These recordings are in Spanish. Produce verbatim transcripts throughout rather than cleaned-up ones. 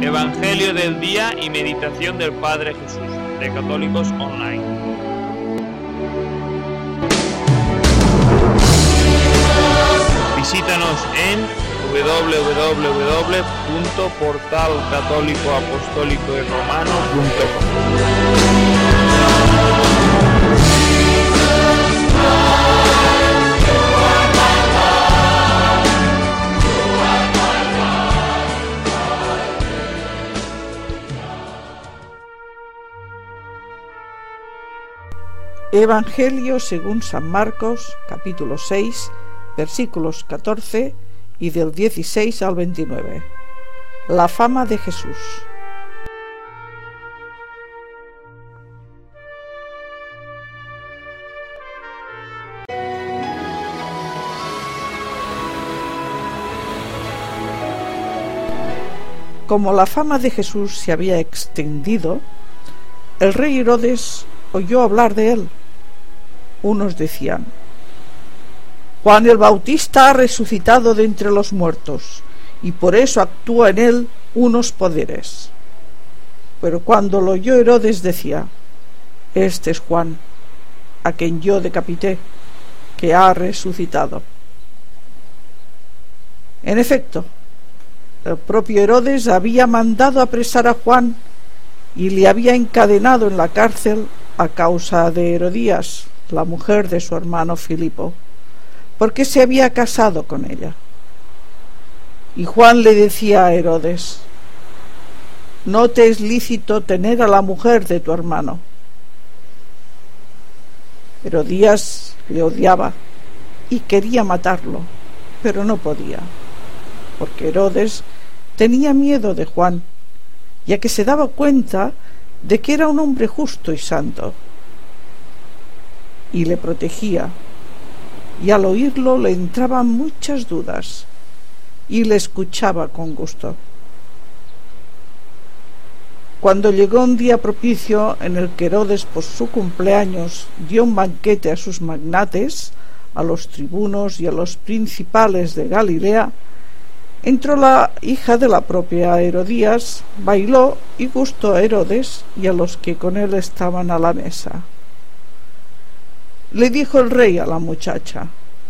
Evangelio del día y meditación del Padre Jesús, de Católicos Online. Visítanos en doble u doble u doble u punto portal católico apostólico y romano punto com. Evangelio según San Marcos, capítulo seis, versículos catorce y del dieciséis al veintinueve. La fama de Jesús. Como la fama de Jesús se había extendido, el rey Herodes oyó hablar de él. Unos decían: Juan el Bautista ha resucitado de entre los muertos, y por eso actúa en él unos poderes. Pero cuando lo oyó Herodes decía: Este es Juan, a quien yo decapité, que ha resucitado. En efecto, el propio Herodes había mandado apresar a Juan y le había encadenado en la cárcel a causa de Herodías, la mujer de su hermano Filipo, porque se había casado con ella. Y Juan le decía a Herodes: No te es lícito tener a la mujer de tu hermano. Herodías le odiaba y quería matarlo, pero no podía, porque Herodes tenía miedo de Juan, ya que se daba cuenta de que era un hombre justo y santo, y le protegía, y al oírlo le entraban muchas dudas, y le escuchaba con gusto. Cuando llegó un día propicio en el que Herodes, por su cumpleaños, dio un banquete a sus magnates, a los tribunos y a los principales de Galilea, entró la hija de la propia Herodías, bailó y gustó a Herodes y a los que con él estaban a la mesa. Le dijo el rey a la muchacha: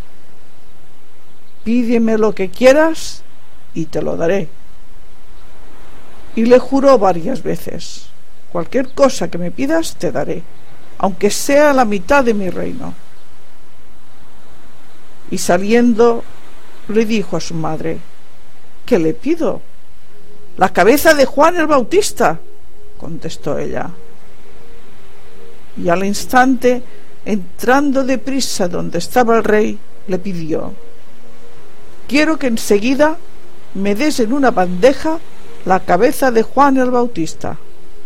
Pídeme lo que quieras y te lo daré. Y le juró varias veces: Cualquier cosa que me pidas te daré, aunque sea la mitad de mi reino. Y saliendo le dijo a su madre: ¿Qué le pido? La cabeza de Juan el Bautista, contestó ella. Y al instante, entrando deprisa donde estaba el rey, le pidió: Quiero que enseguida me des en una bandeja la cabeza de Juan el Bautista.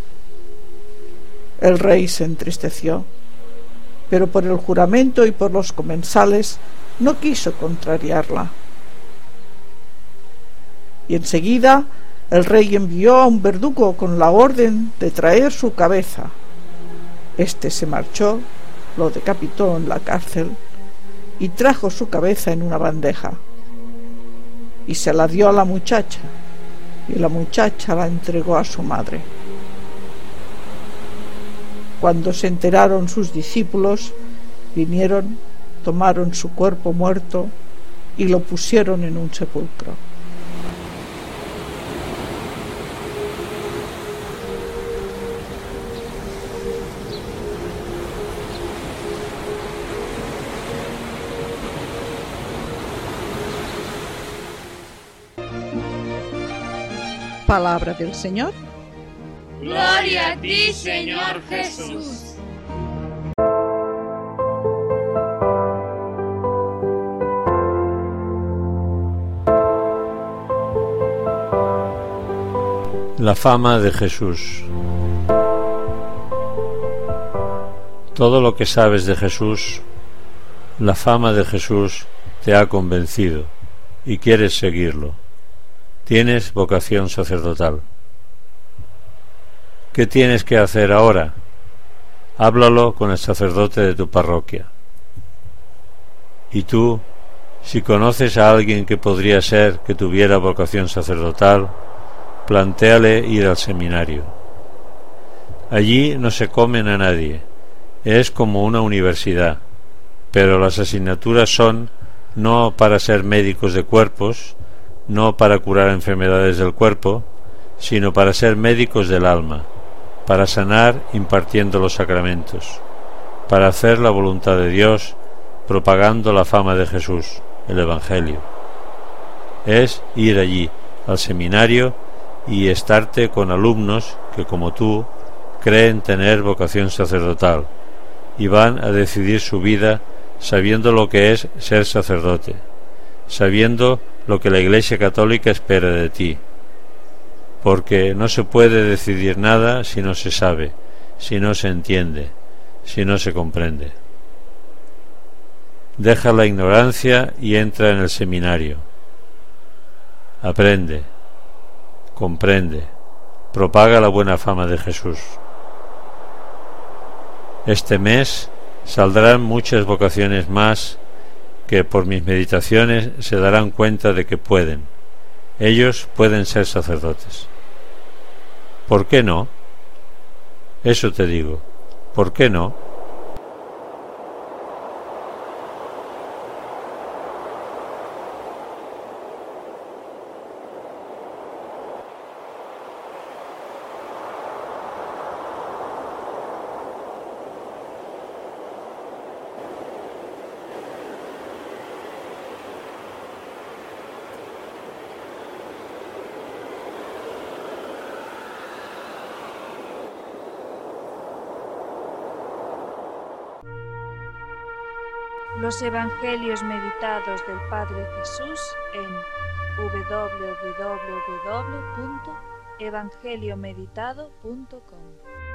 El rey se entristeció, pero por el juramento y por los comensales no quiso contrariarla. Y enseguida el rey envió a un verdugo con la orden de traer su cabeza. Este se marchó, lo decapitó en la cárcel y trajo su cabeza en una bandeja. Y se la dio a la muchacha, y la muchacha la entregó a su madre. Cuando se enteraron sus discípulos, vinieron, tomaron su cuerpo muerto y lo pusieron en un sepulcro. Palabra del Señor. Gloria a ti, Señor Jesús. La fama de Jesús. Todo lo que sabes de Jesús, la fama de Jesús te ha convencido y quieres seguirlo. Tienes vocación sacerdotal. ¿Qué tienes que hacer ahora? Háblalo con el sacerdote de tu parroquia. Y tú, si conoces a alguien que podría ser que tuviera vocación sacerdotal, plantéale ir al seminario. Allí no se comen a nadie, es como una universidad, pero las asignaturas son no para ser médicos de cuerpos, no para curar enfermedades del cuerpo, sino para ser médicos del alma, para sanar impartiendo los sacramentos, para hacer la voluntad de Dios, propagando la fama de Jesús, el Evangelio. Es ir allí, al seminario, y estarte con alumnos que, como tú, creen tener vocación sacerdotal, y van a decidir su vida sabiendo lo que es ser sacerdote, sabiendo lo que la Iglesia Católica espera de ti, porque no se puede decidir nada si no se sabe, si no se entiende, si no se comprende. Deja la ignorancia y entra en el seminario. Aprende, comprende, propaga la buena fama de Jesús. Este mes saldrán muchas vocaciones más que por mis meditaciones se darán cuenta de que pueden. Ellos pueden ser sacerdotes. ¿Por qué no? Eso te digo. ¿Por qué no? Los Evangelios meditados del Padre Jesús en w w w punto evangeliomeditado punto com.